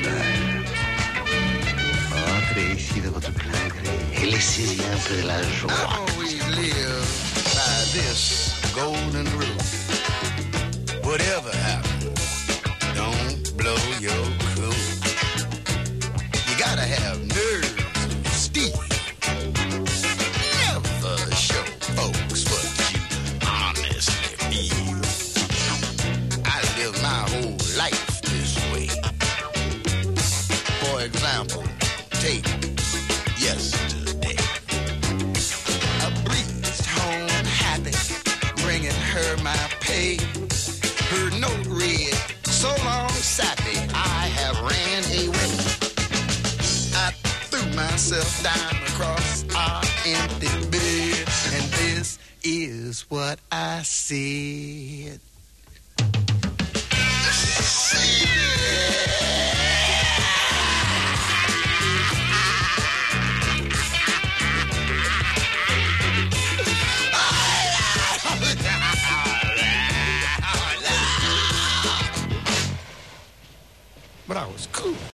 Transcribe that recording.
Entrez ici de votre plein gré et laissez-y un peu de la joie. I always live by this golden rule. Whatever happens, don't blow your cool. You gotta have nerves of steel. Never show folks what you honestly feel. I live my whole life this way. For example, take yesterday. I breezed home happy, bringing her my pay. Her note read, so long sappy, I have ran away. I threw myself down across our empty bed, and this is what I said. But I was cool.